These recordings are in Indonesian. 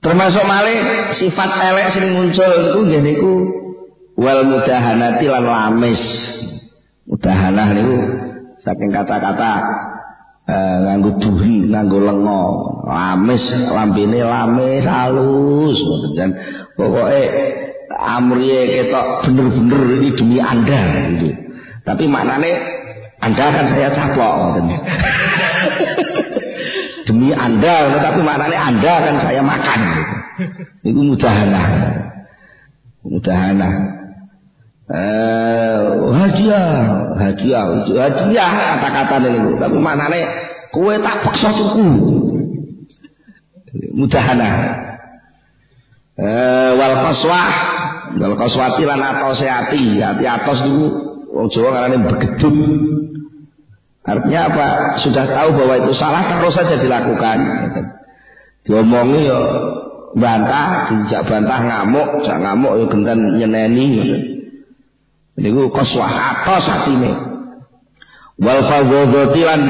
Termasuk malih sifat elek sing muncul iku nggih niku wal mudahanati lan lamis. Mudahanah niku saking kata-kata nganggo duri, nganggo lenga, lamis, lambene lamis halus ngoten jan. Pokoke amriye ketok bener-bener ini demi Anda gitu. Tapi maknane Anda kan saya caplok ngoten. Demi Anda, tapi maknanya Anda kan saya makan gitu. Itu mudahanah. Mudahanah. Hadiah kata-kata niku, tapi maknanya kowe tak paksa tuku. Mudahanah. Wal qaswati lan atose ati atos niku wong Jawa ngarane begedut. Artinya apa? Sudah tahu bahwa itu salah terus saja dilakukan. Diomongi ya bantah, dijak bantah ngamuk, jak ngamuk ya genten nyeneni. Niku qaswah atos atine. Wal fadhati lan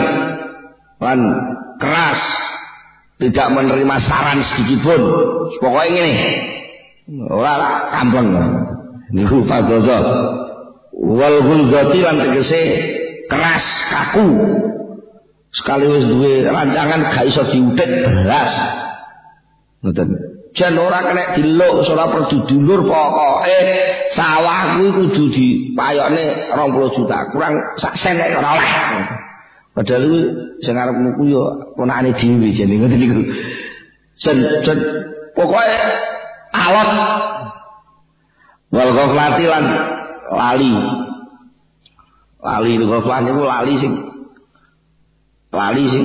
keras, tidak menerima saran sedikit pun. Pokoknya ngene. Ora kampung. Niku fadhati. Wal ghulzati lan tegese keras kaku sekali wis duwe rancangan gak iso diutik beras ngoten jan ora kena diluk ora perlu dulur pokoke sawah kuwi kudu dipayokne 20 juta kurang sak sen nek ora oleh padahal kuwi sing arep nuku yo ponakane dhewe jane ngoten niku sen pokoke alot wal ghaflati lan lali ghaflah niku lali sing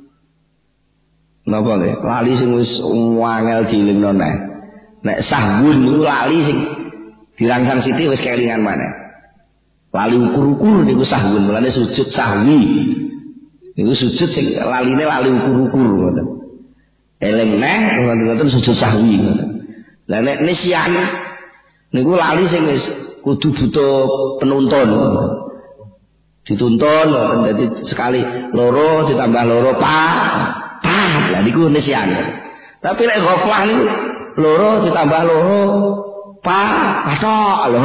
napa nggih lali sing wis wangel dilingno nek sahwun niku lali sing dirangsang sithik wis kelingan maneh lali ukur-ukur niku sahwun mulane sujud sahwi niku sujud sing laline lali ukur-ukur ngoten eling ngoten sujud sahwi ngoten la nek nisyan niku lali sing wis kudu butuh penuntun dituntun jadi sekali loro ditambah loro pak lah niku nisyan. Tapi lek ghaflah niku loro ditambah loro patok lho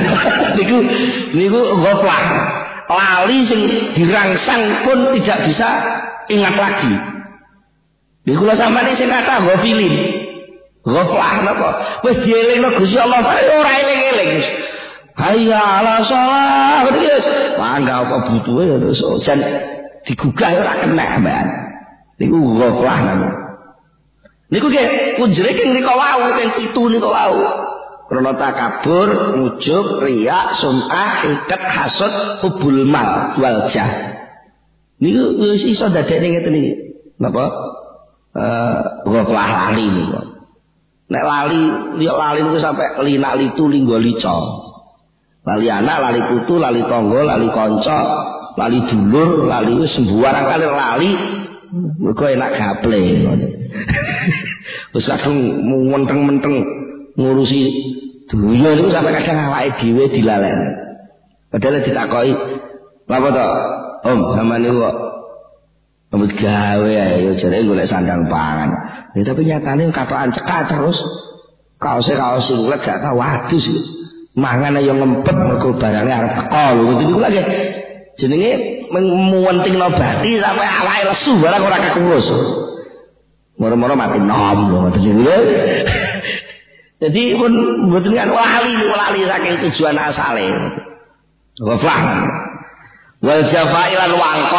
niku ghaflah lali sing dirangsang pun tidak bisa ingat lagi. Niku lho sampeyan sing kata ghafilin ghaflah napa wis dielingno Gusti Allah ora eling-eling. Hayya ala shalah wis mangga apa butuhe ya terus jan digugah ora kena mbak niku ghaflah namanya niku ge punjere king nika wau king 7 nika wau krana takabur ujub riya sum'ah ikat hasud hubul mal wal jah niku wis iso dadekne ngeten iki napa ghaflah lali niku nek lali niku sampai linak litu linggo lica lali anak, lali putu, lali tangga, lali kanca, lali dulur, lali wis sembarang kali lali. Mergo enak gaple ngono. Wis kadung menteng-menteng ngurusi dunya niku sampe kadang awake dhewe dilalekne. Padahal ditakoki, "Lapa to? Om, sampean niku kok rambut gawe ae jare golek sandang pangan." Ya tapi nyatane katokan cekak terus. Kaos singlet gak tau adus. Mangan ayo ngempet mergo barangnya arep teko lho ngoten niku lagi jenenge muwentingno bati sampe awake lesu barang ora kekurus moro-moro mati nom lho ngoten niku jadi pun mboten kan lali saking tujuan asale ghaflah wal jafai lan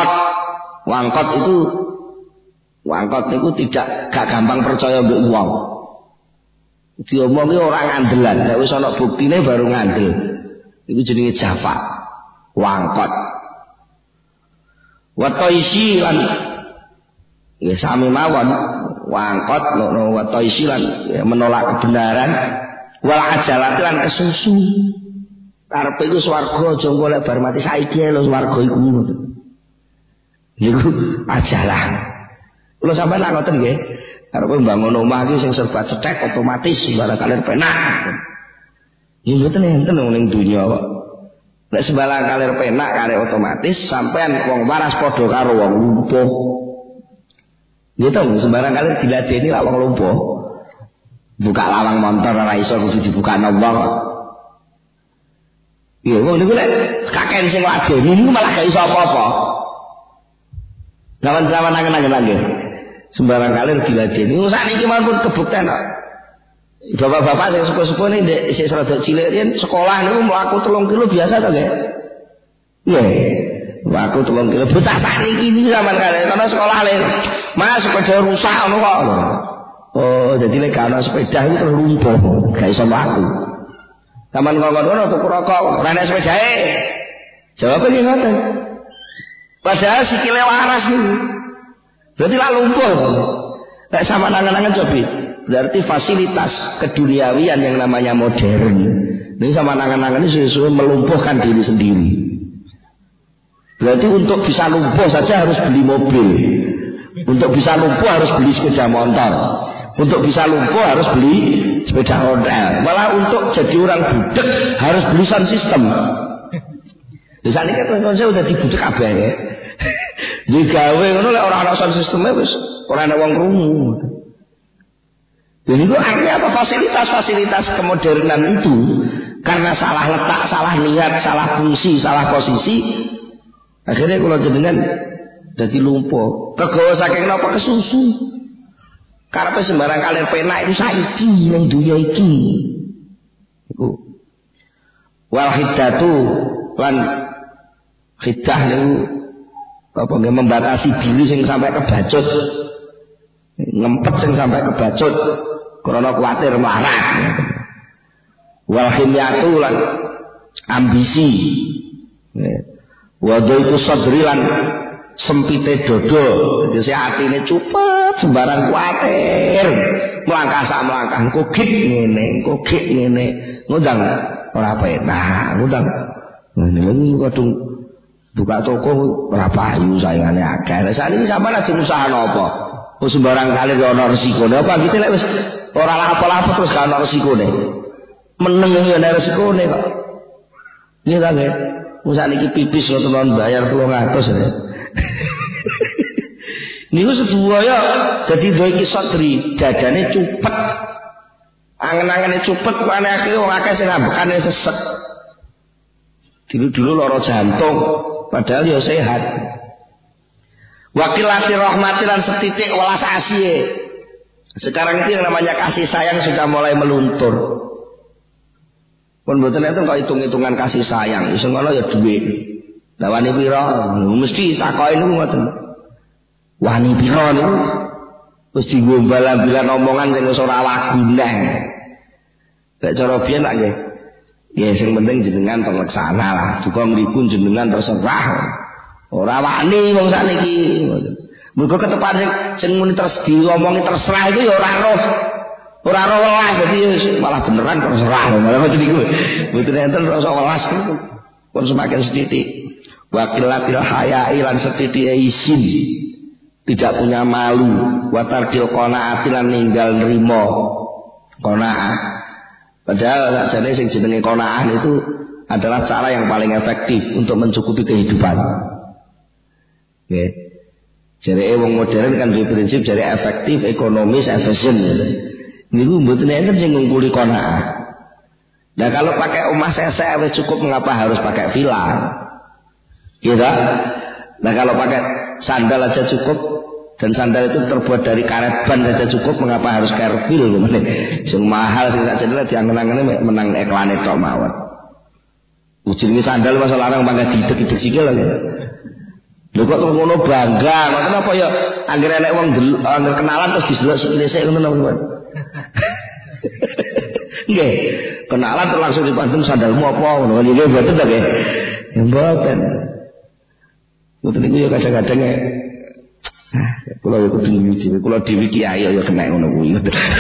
wangkot niku tidak gak gampang percaya mbek wong diomongi orang ngandelan nek wis ana buktine baru ngandel iku jenenge jafa wangkot wa taisi lan ya sami mawon wangkot wa taisi lan menolak kebenaran wal ajalat lan kesusu karepe iku swarga aja golek bar mati saiki lho swarga iku niku ajalah kula sampeyan lak ngoten nggih arep mbangun omah iki sing serba cetek otomatis sembarang kalian penak. Ya mboten enten ning dunya kok. Nek sembarang kalian penak kali otomatis sampean wong waras padha karo wong lumpuh. Nggih to sembarang kalian diladeni lak wong lumpuh. buka lawang montor ora iso kudu dibuka Allah kok. Iya, wong niku lek kakek sing ladeni niku malah gak iso apa-apa. Zaman-zaman angen-angen sembarang kali diladeni. Wong sakniki mawon kebukten kok. Bapak-bapak sing sepuh-sepuh ning ndek isih rada cilik yen sekolah niku mlaku 3 kilo biasa to, nggih. Nggih. Mlaku 3 kilo bocah sakniki iki zaman kali karena sekolah le. Mas sepeda rusak ngono kok. Oh, jadi lek ana sepeda itu terlumpuh, gak iso mlaku. Taman ngono tuku rokok, ora nek sepedae. Jawabe nggih ngoten. Padahal sikile waras niku. Berarti lah lumpuh. Lek sama nangan-nangan cobi. Berarti fasilitas keduniawian yang namanya modern. Ini sama nangan-nangan ini sesuai melumpuhkan diri sendiri. Berarti untuk bisa lumpuh saja harus beli mobil. Untuk bisa lumpuh harus beli sepeda motor. Untuk bisa lumpuh harus beli sepeda ondel. Malah untuk jadi orang budek harus beli sound system. Di sana kan konsep udah dibudek kabeh ya. Digawe ngono lek ora ana sound system wis ora ana wong krungu. Jadi itu artinya apa? Fasilitas-fasilitas kemodernan itu karena salah letak, salah niat, salah fungsi, salah posisi, akhirnya kalau jenengan jadi lumpuh. Kegawa saking napa kesusu. Karepe sembarang kalian penak itu saiki ning dunya iki. Iku. Wal hiddatu lan hiddah niku apa nggih membatasi diri sing sampai kebacut. Ngempet sing sampai kebacut karena kuwatir melarat. Wal himyatu lan ambisi. Wadaiku sadri lan sempite dodo, tegese atine cupet sembarang kuwatir. Melangkah sak melangkah engko gik ngene, ngundang ora penak, ngundang. Ngene lho kadung buka toko ora payu saingane akeh. Lah sakniki sampean ajeng usaha napa? Wis sembarang kali ana resikone. Apa gitu lek wis ora lapo-lapo terus gak ana resikone. Meneng yo ana resikone kok. Iya ta nggih. Wong sakniki pipis kok tenan bayar 300 ya. Niku sedaya dadi duwe sadri, dadane cupet. Angen-angene cupet kok akhire wong akeh sing ngambekane sesek. Dulu lara jantung padahal ya sehat. Wakilati rahmati lan setitik welas asih. Sekarang itu yang namanya kasih sayang sudah mulai meluntur. Pun mboten enten kok hitung-hitungan kasih sayang, iso ngono ya dhuwit. Lah wani pira? Mesti takoki niku ngoten. Wani pira niku? Wis digombal-ambilan omongan sing wis ora wagune. Lek cara biyen tak nggih. Ya sing penting jenengan terlaksana lah. Duka mriku jenengan terserah. Ora wani wong sakniki. Mergo ketepan sing muni terus diomongi terserah itu ya ora roh. Ora roh welas dadi malah beneran terserah. Malah ngoten niku. Mboten enten rasa welas niku. Pun semakin setitik. Wakilatil haya'i lan setitik izin. Tidak punya malu. Wa tarkil qanaati lan ninggal nrimo. Qanaah. Padahal sakjane sing jenenge qanaah itu adalah cara yang paling efektif untuk mencukupi kehidupan. Nggih. Jadi wong modern kan duwe prinsip jadi efektif, ekonomis, efisien. Niku mboten enten sing ngungkuli qanaah. Nah kalau pakai omah sesek wis cukup, mengapa harus pakai villa? Gitu. Nah kalau pakai sandal aja cukup, dan sandal itu terbuat dari karet ban saja cukup, mengapa harus Careful? Sing mahal sing sakjane lek diangen-angene menang iklane tok mawon. Ujine sandal masa larang mangga didek-didek sikil lho. Lho kok ngono bangga, ngoten apa ya anggere nek wong kenalan terus diseluk sikile sik ngoten apa. Nggih, kenalan terus langsung dipantun sandalmu apa ngono nggih mboten ta nggih. Mboten. Mboten niku ya kadang-kadang kula yo kudu dhewe, kula dhewe kiai ya kena ngono kuwi.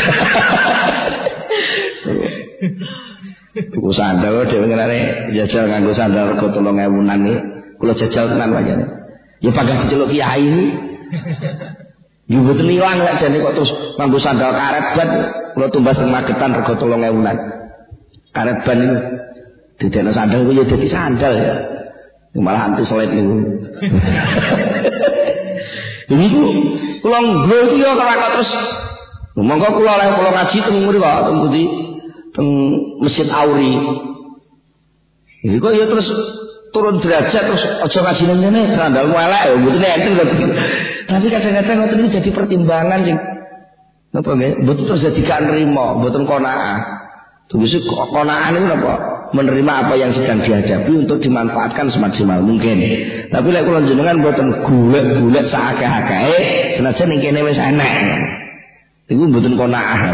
Tuku sandal dhewe ngenane jajal nganggo sandal rego 3.000-an iki. Kula jajal tenan wajane. Ya padha diceluk kiai iki. Yo mboten ilang lek jane kok terus nganggo sandal karet ban, kula tumbas teng Magetan rego 3.000-an. Karet ban iki didene sandal kuwi ya dadi sandal ya. Malah anti slide niku. Niku kula nggo iki ya kok terus Monggo kula oleh kula ngaji teng mriko teng pundi teng Masjid Auri. Iku ya terus turun derajat terus aja ngaji nang ngene kandhalmu elek ya mboten enten. Tapi kadang-kadang ngoten iki jadi pertimbangan sing napa nggih mboten terus jadi gak nrimo, mboten qanaah. Tulis qanaah niku napa? Menerima apa yang sedang dihadapi untuk dimanfaatkan semaksimal mungkin. Tapi lek kula jenengan mboten golek-golek sakake-akeh senajan ning kene wis enak. Iku mboten qanaah.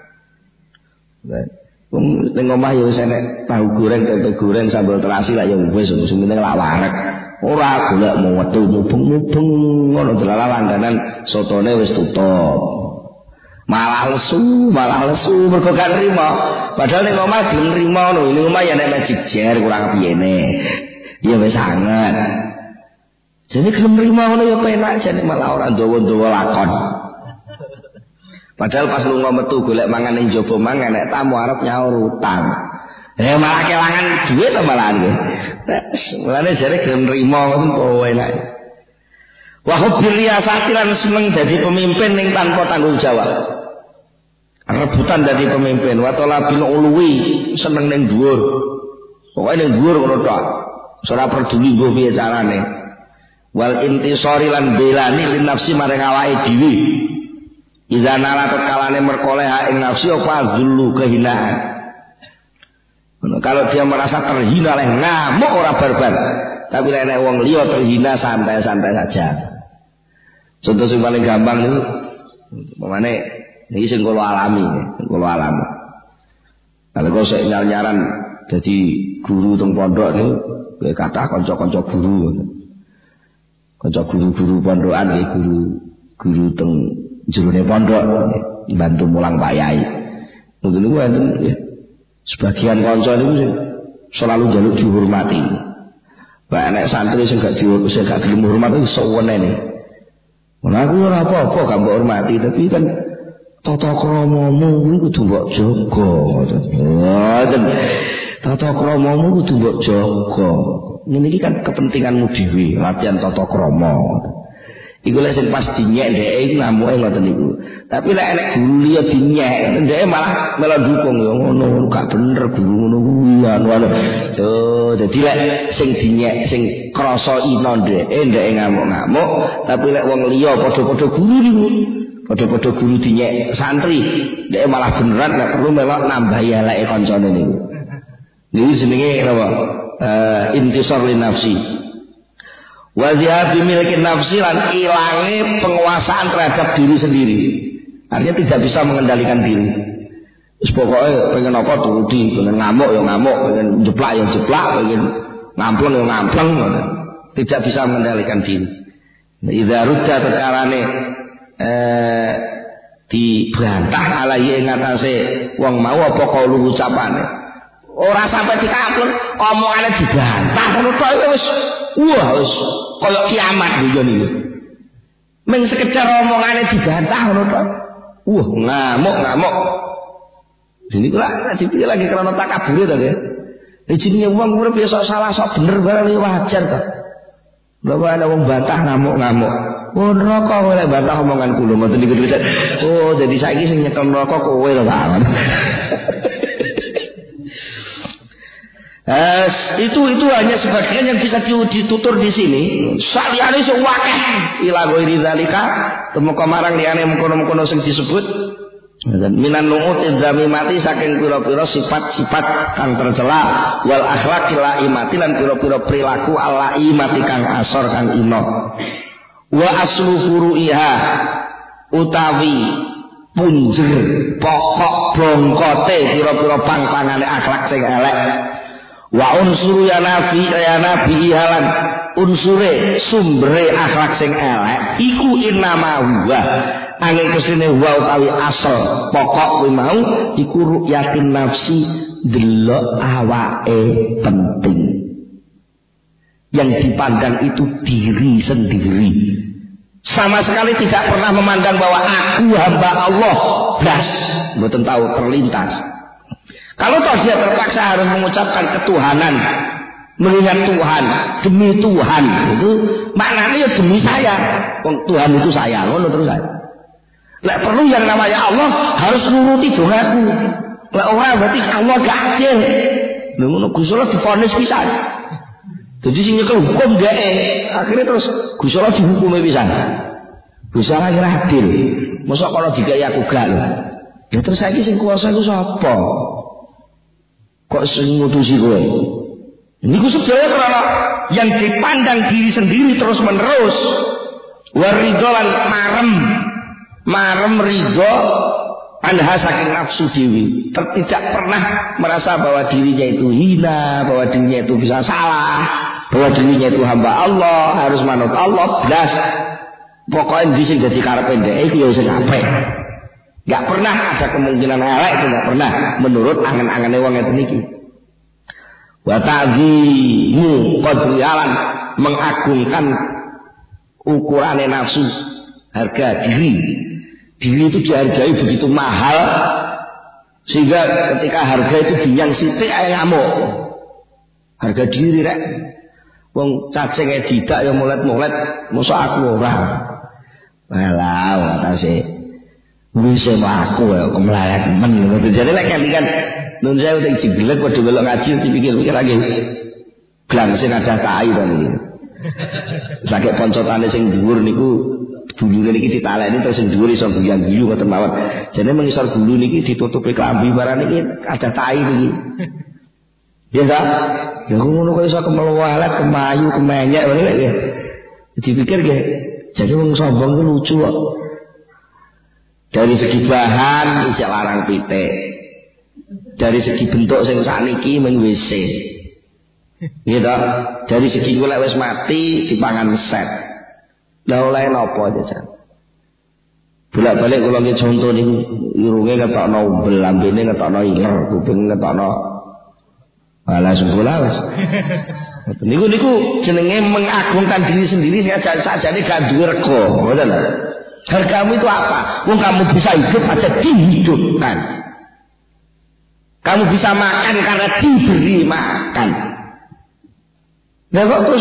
Wong ning omah ya wis enek tahu goreng, tempe goreng, sambal terasi lah ya wis sing penting lak wareg. Ora golek mau wetu mubeng-mubeng ngono delalah langganan sotone wis tutup. Malah lesu mergo gak nrimo. Padahal ning omah gelem nrimo ngono. Ning omah ya nek magic jar kurang piyene. Ya wis sanget. Jadi gelem nrimo ngono ya penak jane malah ora ndawa-ndawa lakon. Padahal pas lunga metu golek mangan ning jaba mangan nek tamu arep nyaur utang. Malah kelangan duit ta malahan nggih. Mulane jare gelem nrimo ngoten kowe enak. Wa hubbil riyasati lan seneng dadi pemimpin ning tanpa tanggung jawab. Rebutan dari pemimpin wa talabil uluwi seneng ning dhuwur. Pokoke ning dhuwur ngono tok. Ora peduli mbok piye carane. Wal intisari lan belani lin nafsi marang awake dhewe. Idza nala kalane merkoleha ing nafsi apa dzullu kehinaan. Kalau dia merasa terhina oleh ngamuk ora barbar. Tapi nek wong liya terhina santai-santai saja. Contoh sing paling gampang niku pemane iki sing kula alami. Kalau kok sik nyar-nyaran dadi guru teng pondok niku kowe kathah kanca-kanca guru. Kanca guru-guru pondokan nggih guru teng jerone pondok bantu mulang Pak Yai. Mungkin niku enten ya. Sebagian kanca niku selalu njaluk dihormati. Pak nek santri sing gak gelem hormat iku suwenene. Ora aku ora apa-apa gak mbok hormati, tapi kan tata kramamu kuwi kudu mbok jaga. Ngoten. Tata kramamu kudu mbok jaga. Ngene iki kan kepentinganmu dhewe, latihan tata krama. Iku lek sing pas dinyek dhek iki ngamuke ngoten niku. Tapi lek enek guru liya dinyek, dhek malah dukung ya ngono gak bener guru ngono kuwi anu. Dadi lek sing dinyek sing krasa ina dhek ngamuk-ngamuk, tapi lek wong liya padha-padha guru niku, padha-padha guru dinyek santri, dhek malah beneran nek perlu melok nambah eleke kancane niku. Niku jenenge napa? Intisar li nafsi. Wa zihabi milki nafsi lan ilange penguasaan terhadap diri sendiri. Artinya tidak bisa mengendalikan diri. Wis pokoke pengen apa turuti, pengen ngamuk ya ngamuk, pengen jeplak ya jeplak, pengen ngampleng ya ngampleng ngoten. Tidak bisa mengendalikan diri. Idza rudda tekarane dibantah alaihi ing atase wong mau apa kaulu ucapane. Ora sampai dikampleng, omongane dibantah ngono tok wis wis kaya kiamat yo niku. Ming sekedar omongane dibantah ngono tok. Ngamuk. Jadi kula dipikir lagi karena takabur to nggih. Jenenge wong urip ya sok salah sok bener barang wajar to. Bapak ana wong bantah ngamuk-ngamuk. Oh neraka kowe lek bantah omongan kula mboten niku tulisan. Oh jadi saiki sing nyekel neraka kowe to ta. Itu hanya sebagian yang bisa ditutur di sini. Saliyane sing akeh ila ghairi zalika temeka marang liyane mengkono-mengkono sing disebut minan nu'ut dzamimati saking pira-pira sifat-sifat kang tercela wal akhlaqil laimati lan pira-pira perilaku alaimati kang asor kang ino. Wa aslu furu'iha utawi punjer pokok bongkote pira-pira pang-pangane akhlak sing elek. Wa unsuru ya nabi halan unsure sumbere akhlak sing elek iku innama huwa angin kusine wa utawi asal pokok kuwi mau iku ru'yatin nafsi delok awake penting. Yang dipandang itu diri sendiri. Sama sekali tidak pernah memandang bahwa aku hamba Allah. Blas, mboten tahu terlintas. Kalau toh dia terpaksa harus mengucapkan ketuhanan, melihat Tuhan, demi Tuhan, itu maknanya ya demi saya. Tuhan itu saya, ngono terus saya. Lek perlu yang namanya Allah harus nuruti dongaku. Lek ora berarti Allah gak adil. Lha ngono Gusti Allah divonis pisan. Jadi sing nyekel hukum dhek, akhirnya terus Gusti Allah dihukumi pisan. Gusti Allah kira adil. Mosok kalau digawe aku gak lho. Ya terus saiki sing kuwasa iku sapa? Kok sing ngutusi kowe? Niku sedaya karena yang dipandang diri sendiri terus menerus. Waridolan marem ridho anha saking nafsu dewi. Tidak pernah merasa bahwa dirinya itu hina, bahwa dirinya itu bisa salah, bahwa dirinya itu hamba Allah, harus manut Allah. Blas pokoknya di sing dadi karepe ndek iku ya sing apik. Gak pernah ada kemungkinan elek, itu gak pernah menurut angan-angane wong ngeten iki. Wa ta'zimu qadrialan mengagungkan ukurane nafsu, harga diri. Diri itu dihargai begitu mahal sehingga ketika harga itu dinyang sithik ae ngamuk. Harga diri rek. Wong cacing ae didak ya mulet-mulet, mosok aku ora. Walah watase wis aku ya kemlayak men. Jadi lek kan nun saya udah ciblek padha belok ngaji dipikir-pikir lagi. Glang sing ada tai to niki. Sakit poncotane sing dhuwur niku dulure niki ditaleni terus sing dhuwur iso guyu ngoten mawon. Jane mengisor gulu niki ditutupi klambi barang niki ada tai niki. Ya enggak? Ya ngono kok iso kemeluwalet, kemayu, kemenyek ngene lek ya. Dipikir nggih, jadi wong sombong itu lucu kok. Dari segi bahan ijak larang pitik. Dari segi bentuk sing sakniki mung WC. Gitu. Dari segi golek wis mati dipangan set. Lah oleh napa jajan? Bolak-balik kula nggih conto niku irunge ketokno umbel, lambene ketokno iler, kuping ketokno malah sembola wis. Niku jenenge mengagungkan diri sendiri sajane gak duwe rega, ngoten lho. Hargamu itu apa? Wong kamu bisa hidup aja dihidupkan. Kamu bisa makan karena diberi makan. Nah kok terus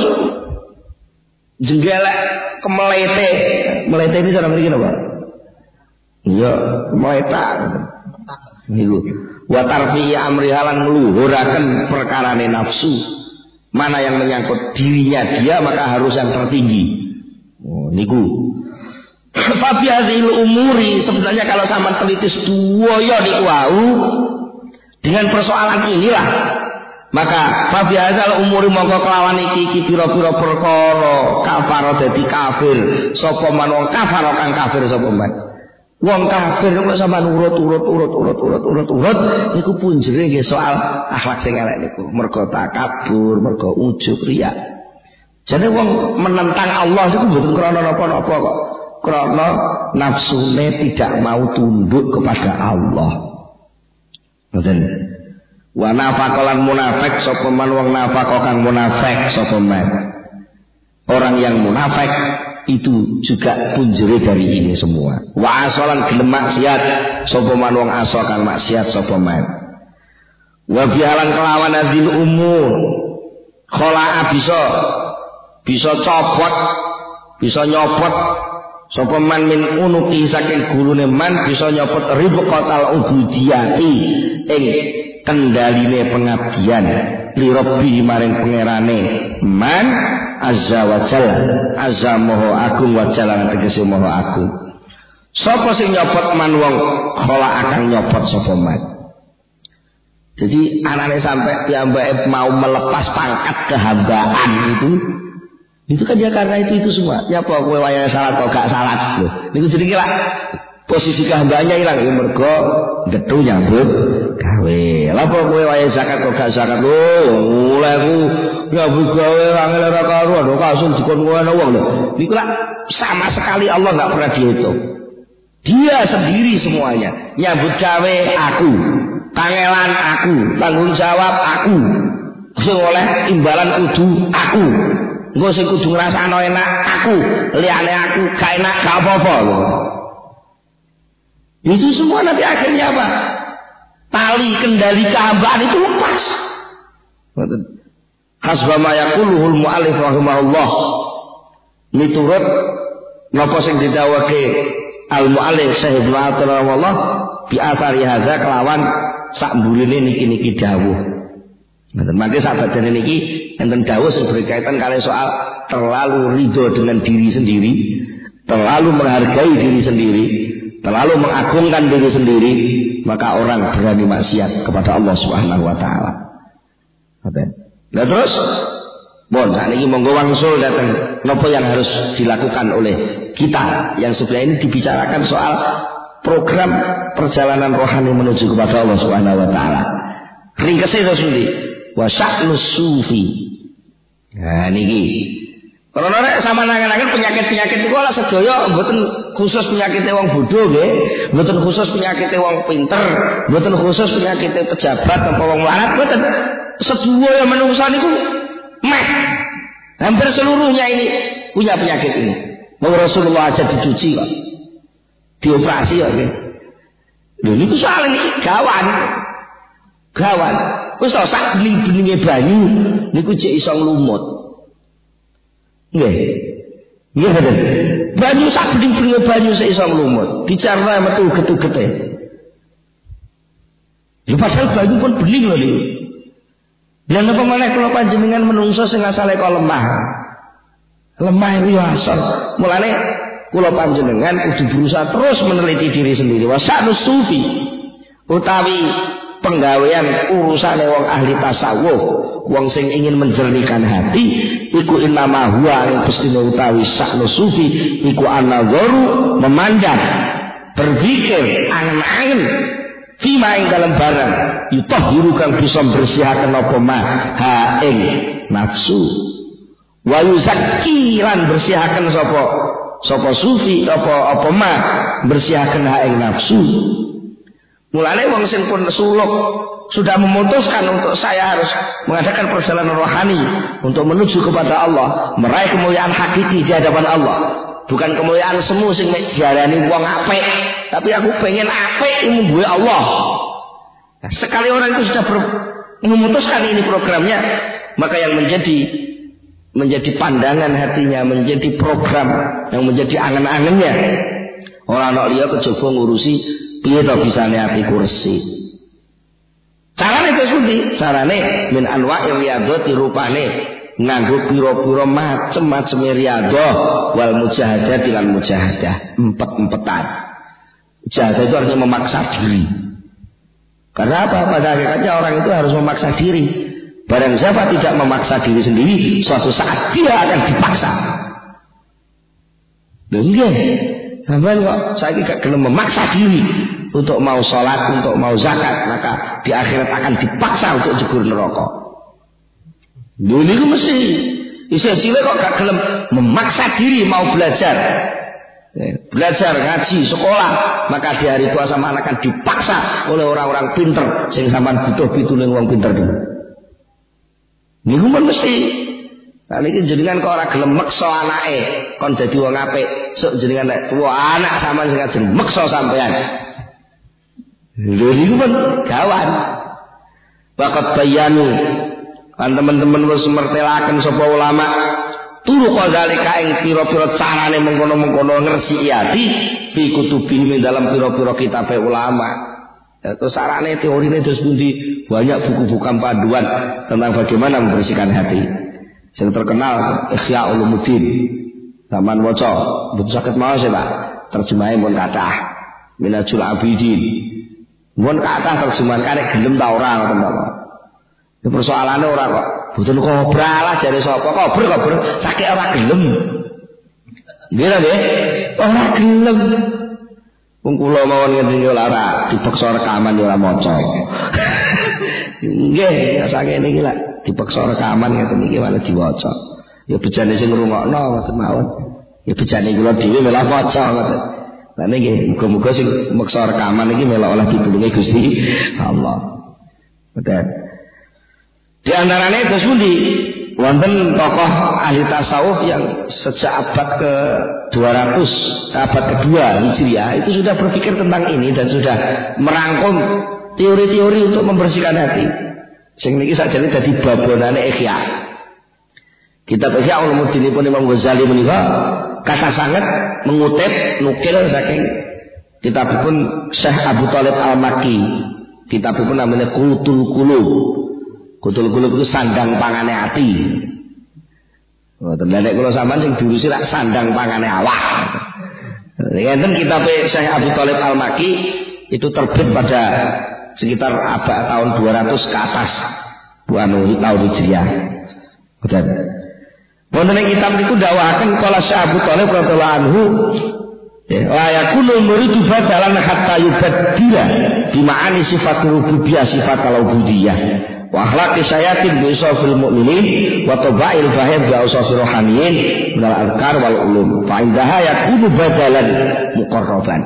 jenggelek kemelete. Melete ini cara mriki napa? Iya, meleta. Niku. Wa tarfi amri halan ngluhuraken perkarane nafsu. Mana yang menyangkut dirinya dia maka harus yang tertinggi. Oh, niku. Fabi hadhil umuri sebenarnya kalau sama teliti sedoyo niku wau dengan persoalan inilah maka fabi hadhil umuri mongko kelawan iki pira-pira perkara kafaro dadi kafir sapa man wong kafaro kang kafir sapa man wong kafir kok sampean urut niku punjere nggih soal akhlak sing elek niku mergo takabur mergo ujub riya. Jadi wong menentang Allah itu mboten krana napa-napa kok. Karena nafsune tidak mau tunduk kepada Allah. Ngoten. Wa nafaqalan munafik sapa man wong nafaqah kang munafik sapa man. Orang yang munafik itu juga punjere dari ini semua. Wa asalan gelem maksiat sapa man wong asa kang maksiat sapa man. Wa bihalan kelawan adzil umur. Khala'a bisa copot, bisa nyopot sapa man min unuki saking gulune man bisa nyopot ribqatal ubudiyati ing kendaline pengabdian li rabbi maring pangerane man azza wa jalla azza moho agung wa jalla tegese moho agung. Sapa sing nyopot man wong khala akan nyopot sapa man. Jadi anane sampai piyambake mau melepas pangkat kehambaan itu kan ya karena itu semua. Ya apa kowe wayahe salat kok gak salat lho. Niku jenenge lah posisi kehambaannya hilang ya mergo gedhu nyambut gawe. Lah apa kowe wayahe zakat kok gak zakat lho. Mulai ku nyambut gawe angel ora karuan kok langsung dikon ngono wong lho. Niku lah sama sekali Allah enggak pernah dihitung. Dia sendiri semuanya. Nyambut gawe aku, kangelan aku, tanggung jawab aku. Sing oleh imbalan kudu aku. Engko sing kudu ngrasakno enak aku, liyane aku gak enak gak apa-apa lho. Itu semua nanti akhirnya apa? Tali kendali kehambaan itu lepas. Hasbama yaquluhul mu'allif rahimahullah. Miturut napa sing didhawuhake al-mu'allif Syekh Ibnu Athaillah bi athari hadza kelawan sak mburine niki dawuh. Ngoten mangke sakbadane niki enten dawuh sing berkaitan kali soal terlalu ridho dengan diri sendiri, terlalu menghargai diri sendiri, terlalu mengagungkan diri sendiri, maka orang berani maksiat kepada Allah Subhanahu wa taala. Nah terus bon, nah ini monggo wangsul datang. Nopo yang harus dilakukan oleh kita yang sebelah ini dibicarakan soal program perjalanan rohani menuju kepada Allah Subhanahu wa taala. Ringkese terus pundi? Wa sya'nus sufi. Nah niki. Kalau nek sama nangen-nangen penyakit-penyakit iku ora sedaya mboten khusus penyakite wong bodho nggih, mboten khusus penyakite wong pinter, mboten khusus penyakite pejabat apa wong larat, mboten. Sedaya manungsa niku meh. Hampir seluruhnya ini punya penyakit ini. Mau Rasulullah aja dicuci kok. Dioperasi kok nggih. Lho niku soal iki gawan. Wis sak bening-beninge banyu niku cek iso nglumut. Nggih. Nggih bener. Banyu sak bening-beninge banyu sik iso nglumut. Dicarna metu getu-gete. Ya padahal banyu pun bening lho niku. Lan apa meneh kula panjenengan menungso sing asale kok lemah. Lemah iki asal. Mulane kula panjenengan kudu berusaha terus meneliti diri sendiri. Wa sa'nus sufi utawi penggawean urusane wong ahli tasawuf, wong sing ingin menjernihkan hati, iku innama huwa ing pestine utawi sa'nus sufi iku an-nadharu memandang, berpikir, angen-angen fima ing dalam barang yutahhiru kang bisa bersihaken apa ma ha ing nafsu wa yuzakki lan bersihaken sapa sufi apa ma bersihaken ha ing nafsu. Mulane wong sing pun suluk sudah memutuskan untuk saya harus mengadakan perjalanan rohani untuk menuju kepada Allah, meraih kemuliaan hakiki di hadapan Allah. Bukan kemuliaan semu sing mek diarani wong apik, tapi aku pengen apik ilmu duwe Allah. Nah, sekali orang itu sudah memutuskan ini programnya, maka yang menjadi pandangan hatinya, menjadi program yang menjadi angen-angennya. Ora ana liya kejaba ngurusi piye to bisane atiku resik. Carane itu pundi? Carane min anwa'ir riyadhati rupane nganggo pira-pira macem-macem riyadhah wal mujahadah lan mujahadah, empet-empetan. Mujahadah itu artinya memaksa diri. Karena apa? Pada hakikatnya orang itu harus memaksa diri. Barang siapa tidak memaksa diri sendiri, suatu saat dia akan dipaksa. Nggih. Sampeyan kok saiki gak gelem memaksa diri untuk mau sholat, untuk mau zakat, maka di akhirat akan dipaksa untuk jegur neraka. Lho niku mesti isih cilik kok gak gelem memaksa diri mau belajar. Belajar ngaji sekolah, maka di hari tua sampean akan dipaksa oleh orang-orang pinter sing sampean butuh pitulung wong pinter niku. Niku mesti. Nah niki jenengan kok ora gelem meksa anake kon dadi wong apik, sok jenengan nek tuwa anak sampean sing ajeng meksa sampean. Lho niku pun gawan. Waqat bayanu kan teman-teman wis mertelaken sapa ulama turu kadzalika ing pira-pira carane mengkono-mengkono ngresiki ati fi kutubi min dalam pira-pira kitab ulama. Terus sarane teorine terus pundi banyak buku-buku panduan tentang bagaimana membersihkan hati. Yang terkenal Ihya Ulumuddin. Zaman waca, mboten saged maos ya, Pak. Terjemahe pun kathah. Minhajul Abidin. Mun kathah terjemahan karek gelem ta ora ngoten to. Ya persoalane ora kok. Mboten kobra lah jare sapa? Kober sakit ora gelem. Nggih lho nggih. Ora gelem. Wong kula mawon ngene iki ora dipaksa rekaman ya ora maca. Nggih, sakjane iki lak dipaksa rekaman ngeten iki malah diwaca. Ya bejane sing ngrungokno ngoten mawon. Ya bejane kula dhewe malah waca ngoten. Lah niki muga-muga sing maksa rekaman iki melok oleh pitulunge Gusti Allah. Betul. Di antaranya itu pundi wonten tokoh ahli tasawuf yang sejak abad ke-200, abad kedua Hijriah itu sudah berpikir tentang ini dan sudah merangkum teori-teori untuk membersihkan hati. Sing niki sakjane dadi babonane Ihya. Kitab Ihya Ulumuddin pun Imam Ghazali menika kata sangat mengutip nukil saking kitabipun Syekh Abu Thalib Al-Makki. Kitabipun namanya Qutul Qulub. Qutul Qulub itu sandang pangane ati. Nek kula sampean sing diurusi rak sandang pangane awak. Ngeten kitab Syekh Abu Thalib Al-Makki itu terbit pada sekitar abad tahun 200 ke atas. Tahun Hijriah. Betul. Wonten ing kitab niku dawahaken kala Syekh Abu Thalib radhiyallahu anhu la yakunu muridu badalan hatta yubaddila bi ma'ani sifatul rububiyyah sifatul ubudiyah. Wa akhlaqi syayatin bi usafil mu'minin wa tabail fahim bi usafir rohaniyin minal azkar wal ulum fa indaha yakunu badalan muqarraban.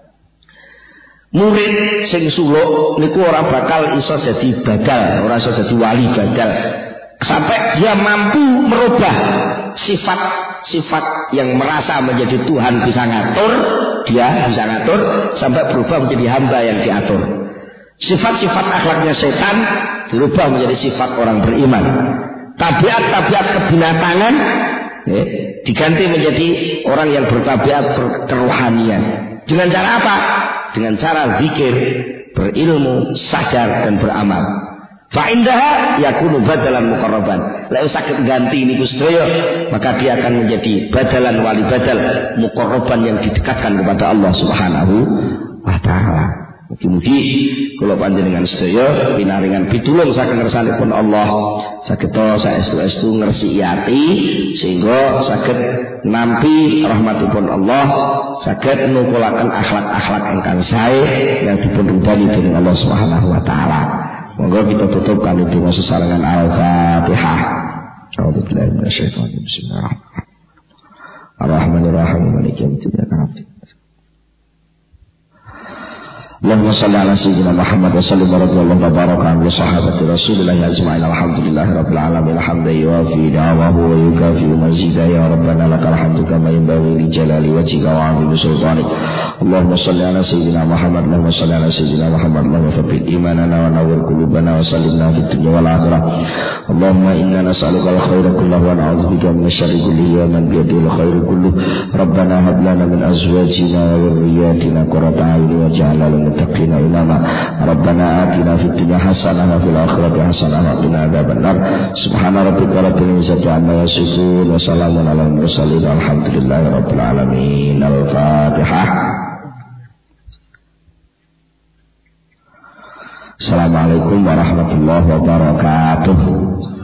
Murid sing suluk niku ora bakal iso dadi badal, ora iso dadi wali badal sampai dia mampu merubah sifat-sifat yang merasa menjadi Tuhan bisa ngatur, dia bisa ngatur sampai berubah menjadi hamba yang diatur. Sifat-sifat akhlaknya setan dirubah menjadi sifat orang beriman. Tabiat-tabiat kebinatangan diganti menjadi orang yang bertabiat kerohanian. Dengan cara apa? Dengan cara zikir, berilmu, sadar dan beramal. Fa indaha yakunu badalan muqarraban. Lek sakit ganti niku sedaya, maka dia akan menjadi badalan wali badal, muqarraban yang didekatkan kepada Allah Subhanahu wa taala. Mugi-mugi kula panjenengan sedaya pinaringan pitulung saking ngersanipun Allah, saged saestu-estu ngresiki ati sehingga saged nampi rahmatipun Allah, saged nukulaken akhlak-akhlak ingkang sae yang dipun ridhani dening Allah Subhanahu wa taala. Monggo kita tutup kali donga sesarengan Al-Fatihah. A'udzubillahi minasyaitonir rajim. Bismillahirrahmanirrahim. Ar-Rahmanir-Rahim. Maliki yaumiddin. Allahumma salli ala sayyidina Muhammad wa sallim wa radhiyallahu tabaraka an sahabati Rasulillah ajma'in. Alhamdulillahi rabbil alamin. Hamdan yuwafi ni'amahu wa yukafi mazidah. Ya Rabbana lakal hamdu kama yanbaghi li jalali wajhika wa 'azimi sultanik. Allahumma salli ala sayyidina Muhammad. Allahumma salli ala sayyidina Muhammad. Allahumma thabbit imanana wa nawwir qulubana wa sallimna fid dunya wal akhirah. Allahumma inna nas'aluka al-khayra kullahu wa na'udzubika min syarri kullihi wa man bi yadihi al-khairu kulluhu. Rabbana hab lana min azwajina wa dhurriyyatina qurrata a'yun waj'alna للمتقين إماما. ربنا آتنا في الدنيا حسنة وفي الآخرة حسنة وقنا عذاب النار. سبحان ربك رب العزة عما يصفون وسلام على المرسلين والحمد لله رب العالمين. الفاتحة. Assalamualaikum warahmatullahi wabarakatuh.